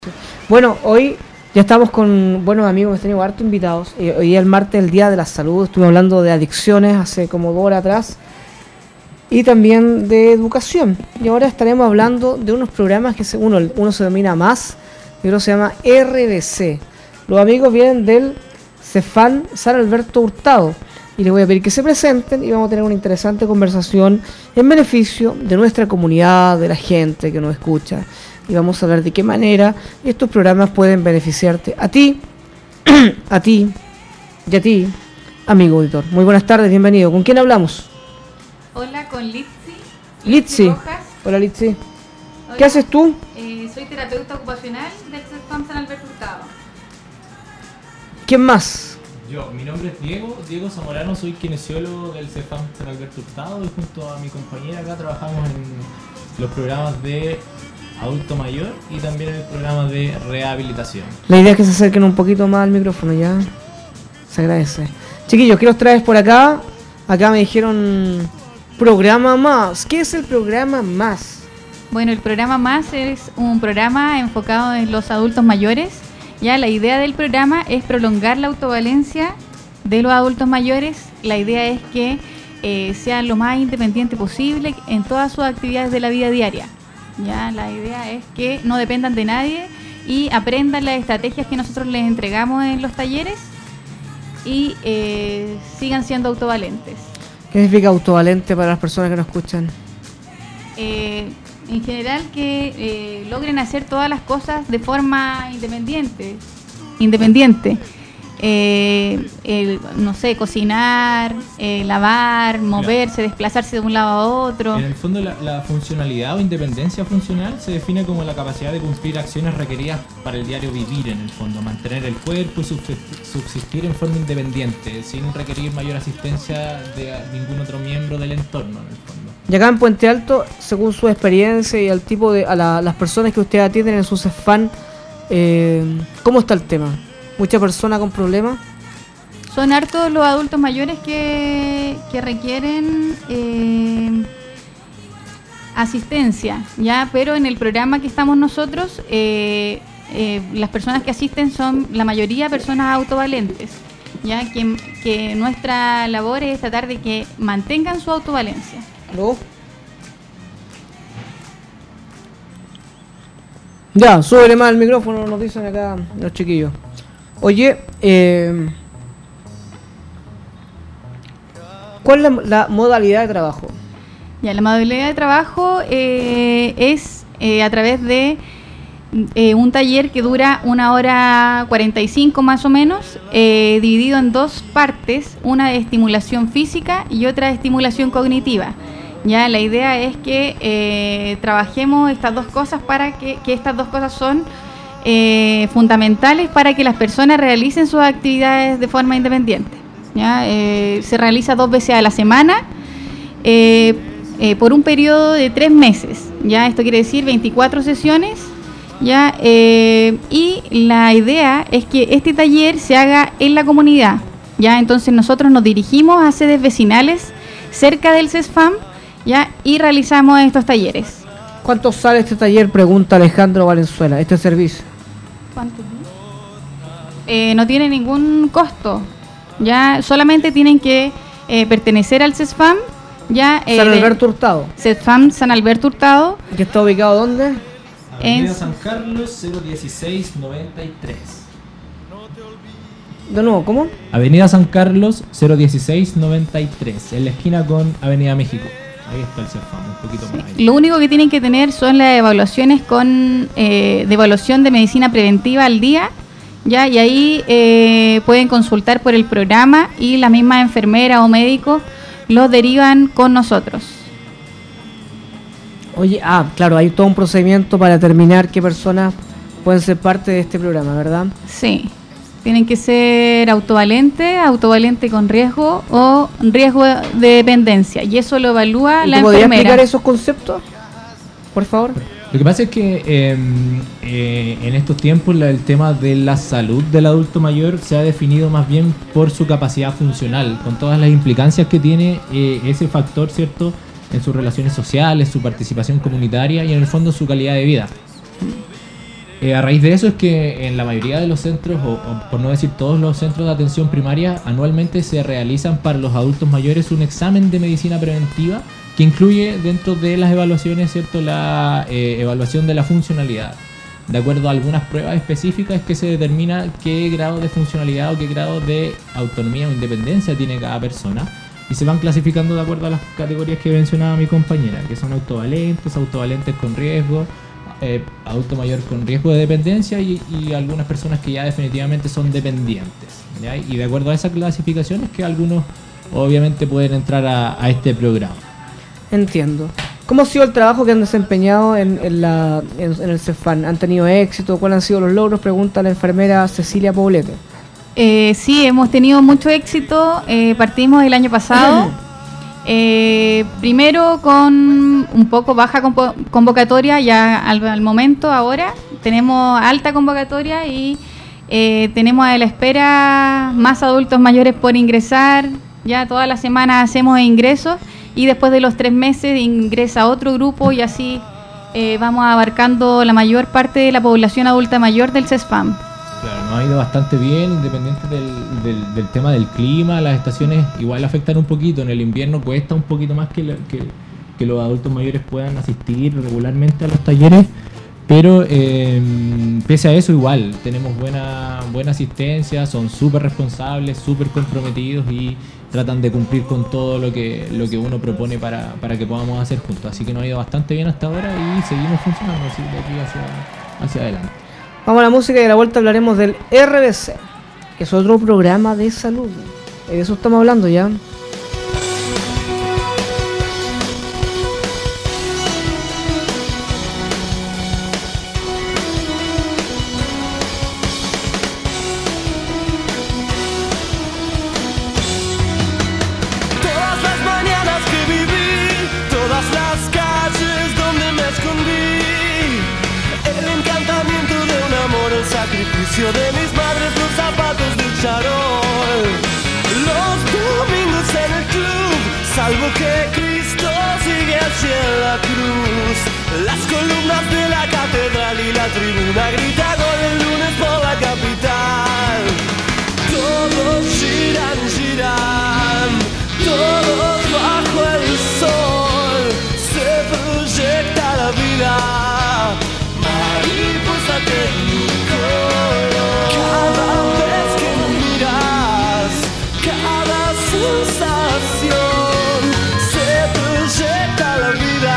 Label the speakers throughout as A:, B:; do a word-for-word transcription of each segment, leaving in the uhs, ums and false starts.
A: Bueno, hoy ya estamos con buenos amigos, hemos tenido hartos invitados. Eh, hoy día el martes, el Día de la Salud, estuve hablando de adicciones hace como dos horas atrás y también de educación. Y ahora estaremos hablando de unos programas que se, uno, uno se denomina MÁS y otro se llama R B C. Los amigos vienen del Cefam San Alberto Hurtado y les voy a pedir que se presenten y vamos a tener una interesante conversación en beneficio de nuestra comunidad, de la gente que nos escucha. Y vamos a hablar de qué manera estos programas pueden beneficiarte a ti, a ti y a ti, amigo auditor. Muy buenas tardes, bienvenido. ¿Con quién hablamos?
B: Hola, con Litsi.
A: Litsi. Hola, Litsi.
B: Hola.
A: ¿Qué haces tú?
B: Eh, soy terapeuta ocupacional del Cefam San Alberto Hurtado.
A: ¿Quién más?
C: Yo, mi nombre es Diego, Diego Zamorano, soy kinesiólogo del Cefam San Alberto Hurtado y junto a mi compañera acá trabajamos en los programas de adulto mayor y también en el programa de rehabilitación.
A: La idea es que se acerquen un poquito más al micrófono, ya. Se agradece. Chiquillos, ¿qué los traes por acá? Acá me dijeron programa más. ¿Qué es el programa más?
B: Bueno, el programa más es un programa enfocado en los adultos mayores. Ya la idea del programa es prolongar la autovalencia de los adultos mayores. La idea es que eh, sean lo más independiente posible en todas sus actividades de la vida diaria. Ya la idea es que no dependan de nadie y aprendan las estrategias que nosotros les entregamos en los talleres y eh, sigan siendo autovalentes.
A: ¿Qué significa autovalente para las personas que nos escuchan?
B: Eh, en general que eh, logren hacer todas las cosas de forma independiente, independiente. Eh, el, no sé, cocinar, eh, lavar, moverse, claro, desplazarse de un lado a otro.
C: En el fondo la, la funcionalidad o independencia funcional se define como la capacidad de cumplir acciones requeridas para el diario vivir, en el fondo, mantener el cuerpo y subsistir en forma independiente, sin requerir mayor asistencia de ningún otro miembro del entorno, en el fondo.
A: Y acá en Puente Alto, según su experiencia y el tipo de a la, las personas que usted atienden en su Cefam, eh, ¿cómo está el tema? ¿Mucha persona con problemas?
B: Son hartos los adultos mayores que, que requieren eh, asistencia, ya, pero en el programa que estamos nosotros, eh, eh, las personas que asisten son la mayoría personas autovalentes, ya que, que nuestra labor es tratar de que mantengan su autovalencia.
A: ¿Aló? Ya, súbele más el micrófono, nos dicen acá los chiquillos. Oye, eh, ¿cuál es la, la modalidad de trabajo?
B: Ya, la modalidad de trabajo eh, es eh, a través de eh, un taller que dura una hora cuarenta y cinco más o menos, eh, dividido en dos partes, una de estimulación física y otra de estimulación cognitiva. Ya, la idea es que eh, trabajemos estas dos cosas para que, que estas dos cosas son Eh, fundamentales para que las personas realicen sus actividades de forma independiente. ¿Ya? Eh, se realiza dos veces a la semana eh, eh, por un periodo de tres meses. ¿Ya? Esto quiere decir veinticuatro sesiones. ¿Ya? Eh, y la idea es que este taller se haga en la comunidad. ¿Ya? Entonces nosotros nos dirigimos a sedes vecinales cerca del Cefam, ¿ya? Y realizamos estos talleres.
A: ¿Cuánto sale este taller? Pregunta Alejandro Valenzuela, este servicio.
B: ¿Cuánto? Eh, no tiene ningún costo, ya solamente tienen que eh, pertenecer al Cefam, ya eh,
A: San Alberto Hurtado.
B: Cefam San Alberto Hurtado.
A: ¿Que está ubicado dónde?
C: Avenida
B: En
C: San Carlos cero dieciséis noventa y tres.
A: De nuevo, ¿cómo?
C: Avenida San Carlos cero dieciséis noventa y tres, en la esquina con Avenida México. Ahí está el Cefam, un poquito más ahí.
B: Lo único que tienen que tener son las evaluaciones con eh, de evaluación de medicina preventiva al día, ya, y ahí eh, pueden consultar por el programa y la misma enfermera o médico los derivan con nosotros.
A: Oye, ah, claro, hay todo un procedimiento para determinar qué personas pueden ser parte de este programa, ¿verdad?
B: Sí. Tienen que ser autovalente, autovalente con riesgo o riesgo de dependencia. Y eso lo evalúa la enfermera.
A: ¿Podría explicar esos conceptos, por favor?
C: Lo que pasa es que eh, eh, en estos tiempos la, el tema de la salud del adulto mayor se ha definido más bien por su capacidad funcional, con todas las implicancias que tiene eh, ese factor, ¿cierto?, en sus relaciones sociales, su participación comunitaria y en el fondo su calidad de vida. Eh, a raíz de eso es que en la mayoría de los centros, o, o por no decir todos los centros de atención primaria, anualmente se realizan para los adultos mayores un examen de medicina preventiva que incluye dentro de las evaluaciones, ¿cierto?, la eh, evaluación de la funcionalidad. De acuerdo a algunas pruebas específicas es que se determina qué grado de funcionalidad o qué grado de autonomía o independencia tiene cada persona. Y se van clasificando de acuerdo a las categorías que mencionaba mi compañera, que son autovalentes, autovalentes con riesgo, eh, adulto mayor con riesgo de dependencia y, y algunas personas que ya definitivamente son dependientes, ¿ya? Y de acuerdo a esa clasificación es que algunos obviamente pueden entrar a, a este programa.
A: Entiendo. ¿Cómo ha sido el trabajo que han desempeñado en, en, la, en, en el CEFAN? ¿Han tenido éxito? ¿Cuáles han sido los logros? Pregunta la enfermera Cecilia Poblete.
B: Eh, sí, hemos tenido mucho éxito. Eh, partimos el año pasado. Eh, primero con un poco baja convo- convocatoria, ya al, al momento ahora tenemos alta convocatoria y eh, tenemos a la espera más adultos mayores por ingresar. Ya todas las semanas hacemos ingresos y después de los tres meses ingresa otro grupo y así eh, vamos abarcando la mayor parte de la población adulta mayor del CESFAM.
C: Claro, nos ha ido bastante bien, independiente del, del, del tema del clima. Las estaciones igual afectan un poquito. En el invierno cuesta un poquito más que, la, que, que los adultos mayores puedan asistir regularmente a los talleres, pero eh, pese a eso igual tenemos buena, buena asistencia, son súper responsables, súper comprometidos y tratan de cumplir con todo lo que, lo que uno propone para, para que podamos hacer juntos. Así que nos ha ido bastante bien hasta ahora y seguimos funcionando así de aquí hacia, hacia adelante.
A: Vamos a la música y a la vuelta hablaremos del R B C, que es otro programa de salud. De eso estamos hablando ya.
D: Todas las mañanas que viví, todas las calles donde me escondí, el encantamiento de un amor, el sacrificio de mis madres, los zapatos del charol, los domingos en el club, salvo que Cristo sigue hacia la cruz, las columnas de la catedral y la tribuna grita gol el lunes por la capital. Todos giran, giran, todos bajo el sol, se proyecta la vida, mariposa tecnicolor. Cada vez que me miras, cada sensación, se proyecta la vida,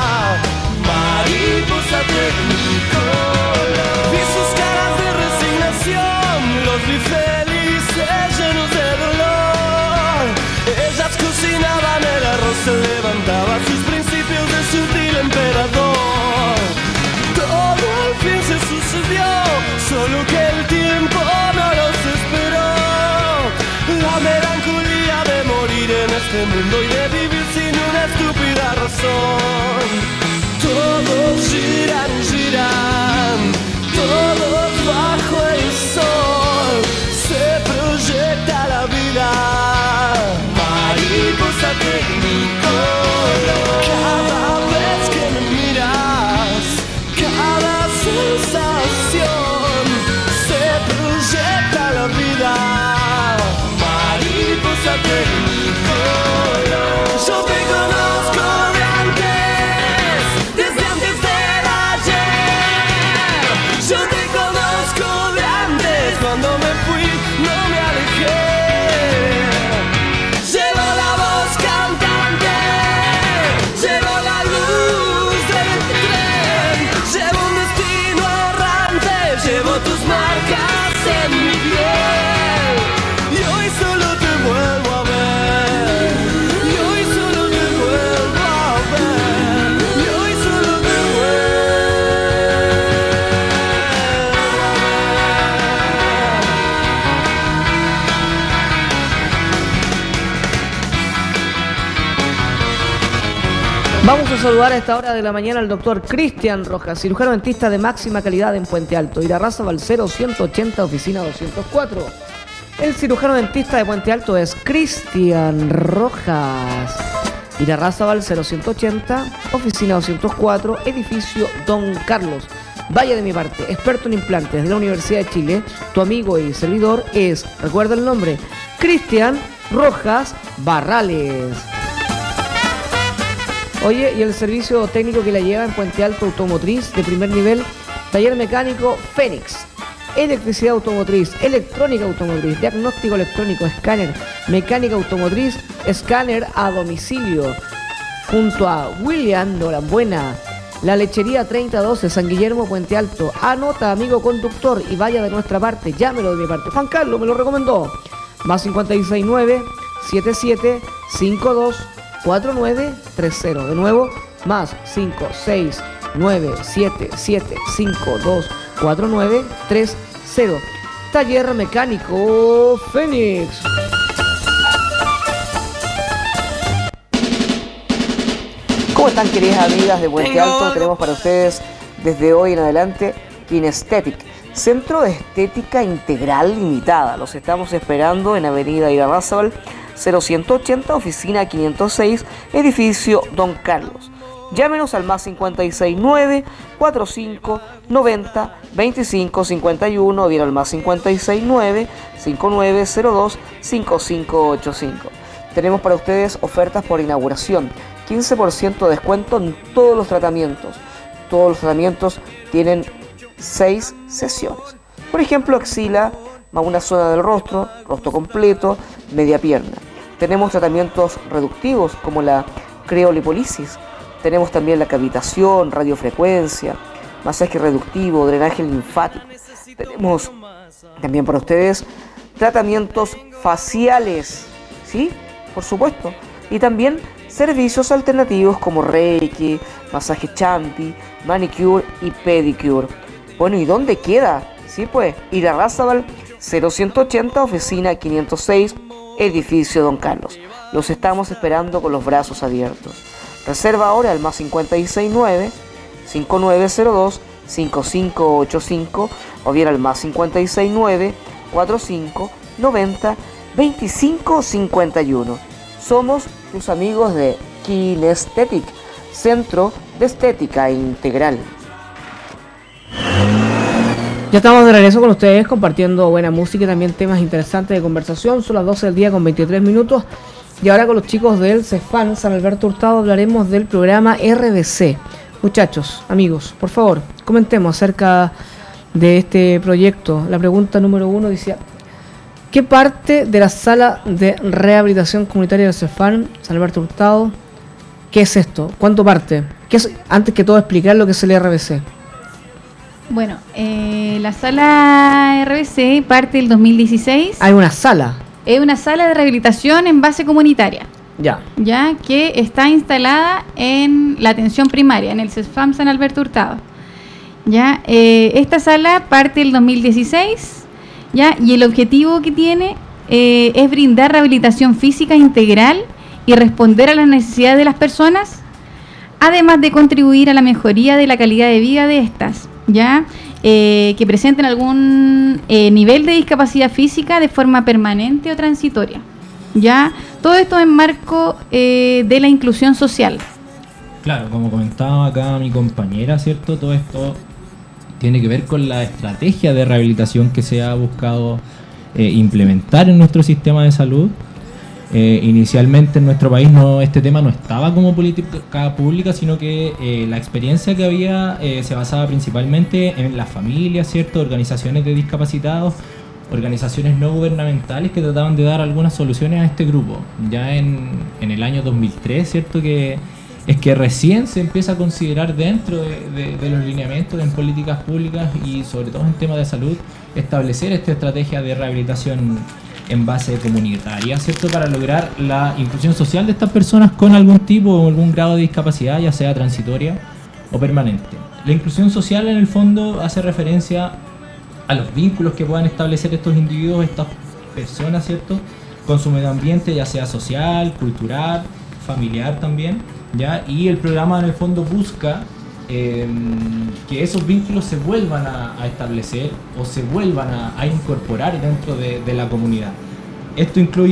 D: mariposa tecnicolor. Vi sus caras de resignación, los vi felices, llenos de dolor. Ellas cocinaban el arroz, se levantaba sus principios de sutil emperador. Todo al fin se sucedió, solo que el tiempo no los esperó. La melancolía de morir en este mundo y de vivir sin una estúpida razón. Todos giran, giran, todos bajo el sol, se proyecta la vida, mariposa tecnicolor. Cada vez que me miras, cada sensación, se proyecta la vida, mariposa tecnicolor. Yo te conozco de antes, desde antes del ayer. Yo te conozco de antes, cuando me fui no me alejé. Llevo la voz cantante, llevo la luz del tren, llevo un destino errante, llevo tus marcas en mi piel. Y hoy solo te vuelvo a ver, y hoy solo te vuelvo a ver, y hoy solo te vuelvo a
A: Vamos a saludar a esta hora de la mañana al doctor Cristian Rojas, cirujano dentista de máxima calidad en Puente Alto, Irarrázaval cero ciento ochenta, oficina doscientos cuatro. El cirujano dentista de Puente Alto es Cristian Rojas. Irarrázaval cero ciento ochenta, oficina doscientos cuatro, edificio Don Carlos. Vaya de mi parte, experto en implantes de la Universidad de Chile, tu amigo y servidor es, recuerda el nombre, Cristian Rojas Barrales. Oye, y el servicio técnico que la lleva en Puente Alto Automotriz de primer nivel, taller mecánico Fénix, electricidad automotriz, electrónica automotriz, diagnóstico electrónico, escáner, mecánica automotriz, escáner a domicilio, junto a William Norambuena. La lechería treinta doce, San Guillermo, Puente Alto. Anota, amigo conductor, y vaya de nuestra parte, llámelo de mi parte. Juan Carlos me lo recomendó. Más cinco seis nueve, siete siete cinco dos, cuatro nueve tres cero. De nuevo, más cinco seis nueve, siete siete cinco dos, cuatro nueve tres cero. Taller mecánico Fénix. ¿Cómo están, queridas amigas de Puente Alto? Tenemos para ustedes desde hoy en adelante Kinestetic, Centro de Estética Integral Limitada. Los estamos esperando en Avenida Irarrázaval cero ciento ochenta, oficina quinientos seis, edificio Don Carlos. Llámenos al más cinco seis nueve, cuatro cinco noventa, veinticinco cincuenta y uno o bien al más cinco seis nueve, cinco nueve cero dos, cinco cinco ocho cinco. Tenemos para ustedes ofertas por inauguración, quince por ciento de descuento en todos los tratamientos. Todos los tratamientos tienen seis sesiones. Por ejemplo, axila, más una zona del rostro, rostro completo, media pierna. Tenemos tratamientos reductivos como la criolipólisis. Tenemos también la cavitación, radiofrecuencia, masaje reductivo, drenaje linfático. Tenemos también para ustedes tratamientos faciales, ¿sí? Por supuesto. Y también servicios alternativos como Reiki, masaje champi, manicure y pedicure. Bueno, ¿y dónde queda? Sí, pues, Irarrázaval cero ciento ochenta, oficina quinientos seis, edificio Don Carlos. Los estamos esperando con los brazos abiertos. Reserva ahora al más cinco seis nueve, cinco nueve cero dos, cinco cinco ocho cinco o bien al más cinco seis nueve, cuatro cinco noventa, veinticinco cincuenta y uno. Somos tus amigos de Kinestetic, Centro de Estética Integral. Ya estamos de regreso con ustedes compartiendo buena música y también temas interesantes de conversación. Son las doce del día con veintitrés minutos. Y ahora con los chicos del CEFAN San Alberto Hurtado hablaremos del programa R B C. Muchachos, amigos, por favor, comentemos acerca de este proyecto. La pregunta número uno decía: ¿qué parte de la sala de rehabilitación comunitaria del CEFAN San Alberto Hurtado? ¿Qué es esto? ¿Cuánto parte? ¿Qué es, antes que todo, explicar lo que es el R B C?
B: Bueno, eh, la sala R B C parte del dos mil dieciséis.
A: Hay una sala.
B: Es una sala de rehabilitación en base comunitaria.
A: Ya.
B: Ya, que está instalada en la atención primaria, en el CEFAM San Alberto Hurtado. Ya, eh, esta sala parte del dos mil dieciséis, ya, y el objetivo que tiene eh, es brindar rehabilitación física integral y responder a las necesidades de las personas, además de contribuir a la mejoría de la calidad de vida de estas, ya, eh, que presenten algún eh, nivel de discapacidad física de forma permanente o transitoria. Ya, todo esto en marco eh, de la inclusión social.
C: Claro, como comentaba acá mi compañera, ¿cierto? Todo esto tiene que ver con la estrategia de rehabilitación que se ha buscado eh, implementar en nuestro sistema de salud. Eh, inicialmente en nuestro país no, este tema no estaba como política pública, sino que eh, la experiencia que había eh, se basaba principalmente en las familias, ¿cierto? Organizaciones de discapacitados, organizaciones no gubernamentales que trataban de dar algunas soluciones a este grupo. Ya en, en el año dos mil tres, ¿cierto? Que es que recién se empieza a considerar dentro de, de, de los lineamientos en políticas públicas y sobre todo en temas de salud, establecer esta estrategia de rehabilitación en base comunitaria, ¿cierto? Para lograr la inclusión social de estas personas con algún tipo o algún grado de discapacidad, ya sea transitoria o permanente. La inclusión social en el fondo hace referencia a los vínculos que puedan establecer estos individuos, estas personas, ¿cierto? Con su medio ambiente, ya sea social, cultural, familiar también, ¿ya? Y el programa en el fondo busca eh, que esos vínculos se vuelvan a, a establecer o se vuelvan a, a incorporar dentro de, de la comunidad. Esto incluye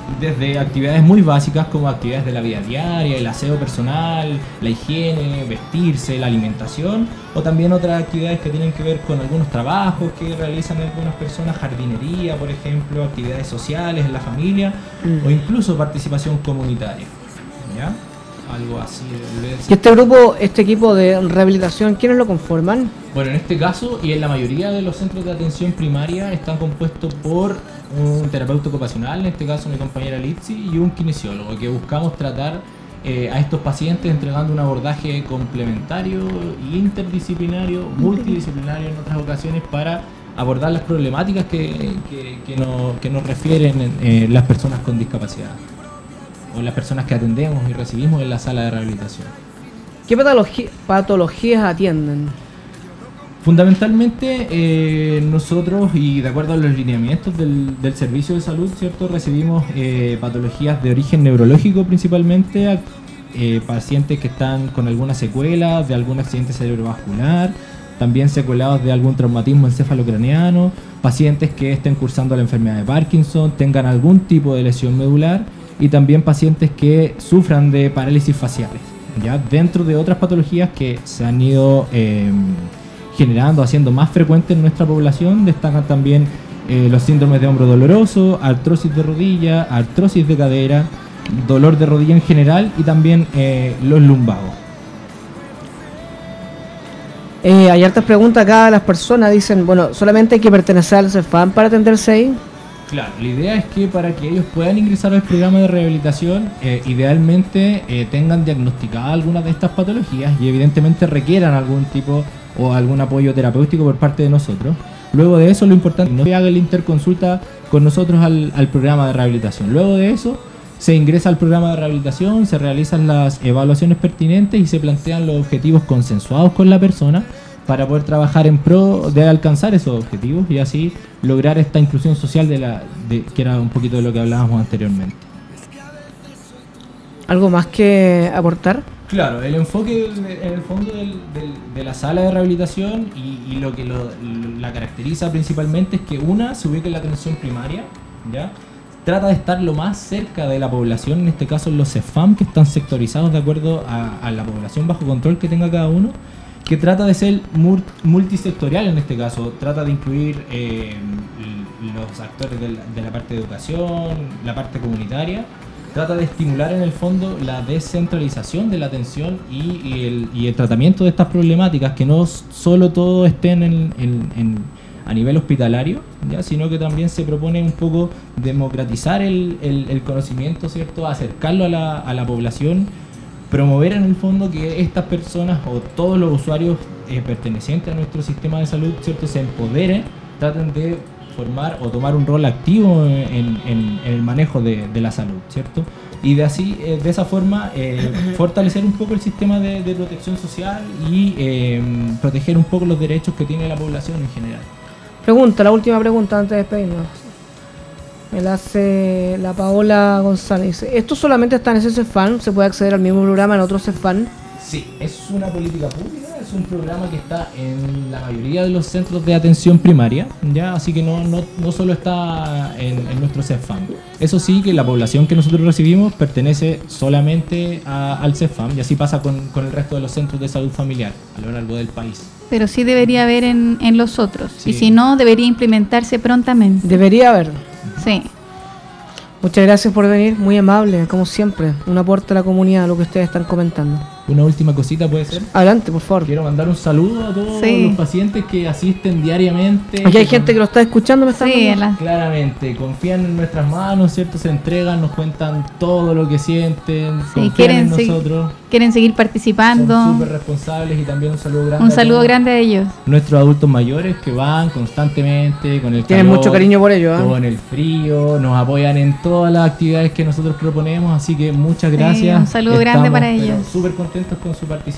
C: desde actividades muy básicas como actividades de la vida diaria, el aseo personal, la higiene, vestirse, la alimentación, o también otras actividades que tienen que ver con algunos trabajos que realizan algunas personas, jardinería, por ejemplo, actividades sociales en la familia, mm. o incluso participación comunitaria, ¿ya? Algo así.
A: ¿Y este grupo, este equipo de rehabilitación, quiénes lo conforman?
C: Bueno, en este caso y en la mayoría de los centros de atención primaria están compuestos por un terapeuta ocupacional, en este caso mi compañera Litsi, y un kinesiólogo, que buscamos tratar eh, a estos pacientes entregando un abordaje complementario, interdisciplinario, multidisciplinario en otras ocasiones para abordar las problemáticas que, que, que, nos, que nos refieren eh, las personas con discapacidad, o las personas que atendemos y recibimos en la sala de rehabilitación.
A: ¿Qué patología, patologías atienden?
C: Fundamentalmente eh, nosotros, y de acuerdo a los lineamientos del, del servicio de salud, ¿cierto?, recibimos eh, patologías de origen neurológico principalmente, eh, pacientes que están con alguna secuela de algún accidente cerebrovascular, también secuelados de algún traumatismo encefalocraneano, pacientes que estén cursando la enfermedad de Parkinson, tengan algún tipo de lesión medular, y también pacientes que sufran de parálisis faciales, ya dentro de otras patologías que se han ido eh, generando, haciendo más frecuentes en nuestra población. Destacan también eh, los síndromes de hombro doloroso, artrosis de rodilla, artrosis de cadera, dolor de rodilla en general, y también eh, los lumbagos.
A: Eh, hay hartas preguntas acá, las personas dicen, bueno, solamente hay que pertenecer al CEFAM para atenderse ahí.
C: Claro, la idea es que para que ellos puedan ingresar al programa de rehabilitación, eh, idealmente eh, tengan diagnosticadas algunas de estas patologías y evidentemente requieran algún tipo o algún apoyo terapéutico por parte de nosotros. Luego de eso, lo importante es que haga la interconsulta con nosotros al, al programa de rehabilitación. Luego de eso, se ingresa al programa de rehabilitación, se realizan las evaluaciones pertinentes y se plantean los objetivos consensuados con la persona para poder trabajar en pro de alcanzar esos objetivos y así lograr esta inclusión social de la de, que era un poquito de lo que hablábamos anteriormente.
A: ¿Algo más que aportar?
C: Claro, el enfoque en el fondo del, del, de la sala de rehabilitación y, y lo que lo, lo, la caracteriza principalmente es que una se ubica en la atención primaria, ¿ya? Trata de estar lo más cerca de la población, en este caso los CEFAM, que están sectorizados de acuerdo a, a la población bajo control que tenga cada uno, que trata de ser multisectorial en este caso, trata de incluir eh, los actores de la, de la parte de educación, la parte comunitaria, trata de estimular en el fondo la descentralización de la atención y, y, el, y el tratamiento de estas problemáticas, que no solo todo estén en, en, en, a nivel hospitalario, ¿ya?, sino que también se propone un poco democratizar el, el, el conocimiento, ¿cierto?, acercarlo a la, a la población, promover en el fondo que estas personas o todos los usuarios eh, pertenecientes a nuestro sistema de salud, ¿cierto?, se empoderen, traten de formar o tomar un rol activo en, en, en el manejo de, de la salud, ¿cierto? Y de así, eh, de esa forma, eh, fortalecer un poco el sistema de, de protección social y eh, proteger un poco los derechos que tiene la población en general.
A: Pregunta, la última pregunta antes de despedirnos. Me la hace la Paola González. Dice, ¿esto solamente está en ese CEFAM? ¿Se puede acceder al mismo programa en otro CEFAM?
C: Sí, es una política pública, es un programa que está en la mayoría de los centros de atención primaria, ya, así que no, no, no solo está en, en nuestro CEFAM. Eso sí, que la población que nosotros recibimos pertenece solamente a, al CEFAM, y así pasa con, con el resto de los centros de salud familiar a lo largo del país.
B: Pero sí debería haber en, en los otros,
C: sí.
B: Y si no, debería implementarse prontamente.
A: Debería haber.
B: Sí.
A: Muchas gracias por venir, muy amable, como siempre. Un aporte a la comunidad, lo que ustedes están comentando.
C: Una última cosita, ¿puede ser?
A: Adelante, por favor.
C: Quiero mandar un saludo a todos
B: sí.
C: los pacientes que asisten diariamente.
A: Aquí hay gente que lo está escuchando, me está
B: sí, la...
C: Claramente, confían en nuestras manos, ¿cierto? Se entregan, nos cuentan todo lo que sienten,
B: sí,
C: confían
B: quieren
C: en nosotros.
B: Quieren seguir participando.
C: Son súper responsables y también un saludo grande.
B: Un saludo a grande a ellos.
C: Nuestros adultos mayores que van constantemente con el
A: Tienen
C: calor,
A: mucho cariño por ellos, ¿eh?
C: con el frío, nos apoyan en todas las actividades que nosotros proponemos, así que muchas gracias.
B: Sí, un saludo
C: Estamos,
B: grande para ellos.
C: Súper contentos con su participación.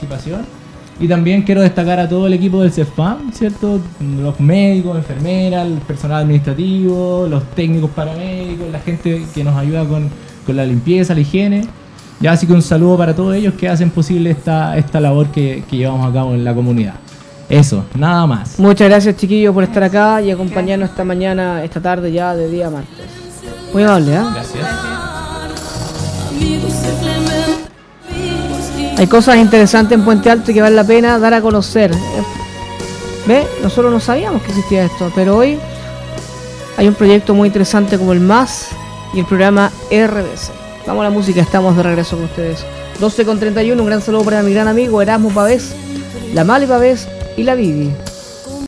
C: Y también quiero destacar a todo el equipo del CEFAM, ¿cierto? Los médicos, enfermeras, el personal administrativo, los técnicos paramédicos, la gente que nos ayuda con, con la limpieza, la higiene. Ya, así que un saludo para todos ellos que hacen posible esta, esta labor que, que llevamos a cabo en la comunidad. Eso, nada más.
A: Muchas gracias, chiquillos, por estar acá y acompañarnos esta mañana, esta tarde ya de día martes. Muy amable, ¿eh?
C: Gracias.
A: Hay cosas interesantes en Puente Alto y que vale la pena dar a conocer. ¿Ve? Nosotros no sabíamos que existía esto, pero hoy hay un proyecto muy interesante como el M A S y el programa R B C. Vamos a la música, estamos de regreso con ustedes. doce con treinta y uno, un gran saludo para mi gran amigo Erasmo Pavés, la Mali Pavés y la Vivi.